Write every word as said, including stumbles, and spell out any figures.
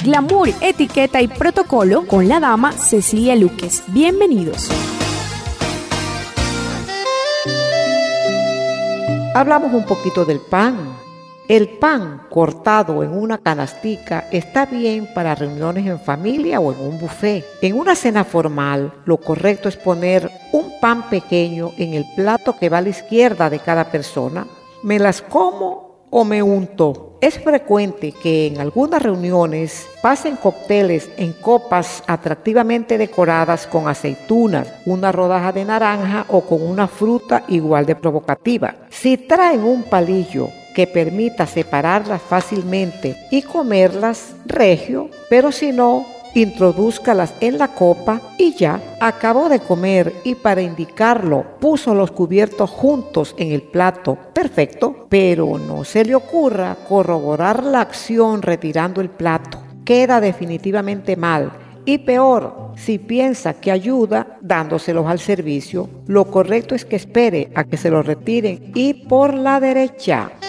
glamour, etiqueta y protocolo con la dama Cecilia Luques. Bienvenidos. Hablamos un poquito del pan. El pan cortado en una canastica está bien para reuniones en familia o en un buffet. En una cena formal, lo correcto es poner un pan pequeño en el plato que va a la izquierda de cada persona. ¿Me las como o me unto? Es frecuente que en algunas reuniones pasen cócteles en copas atractivamente decoradas con aceitunas, una rodaja de naranja o con una fruta igual de provocativa. Si traen un palillo que permita separarlas fácilmente y comerlas, regio, pero si no, introdúzcalas en la copa y ya, acabó de comer y para indicarlo puso los cubiertos juntos en el plato, perfecto, pero no se le ocurra corroborar la acción retirando el plato, queda definitivamente mal. Y peor, si piensa que ayuda dándoselos al servicio, lo correcto es que espere a que se los retiren y por la derecha.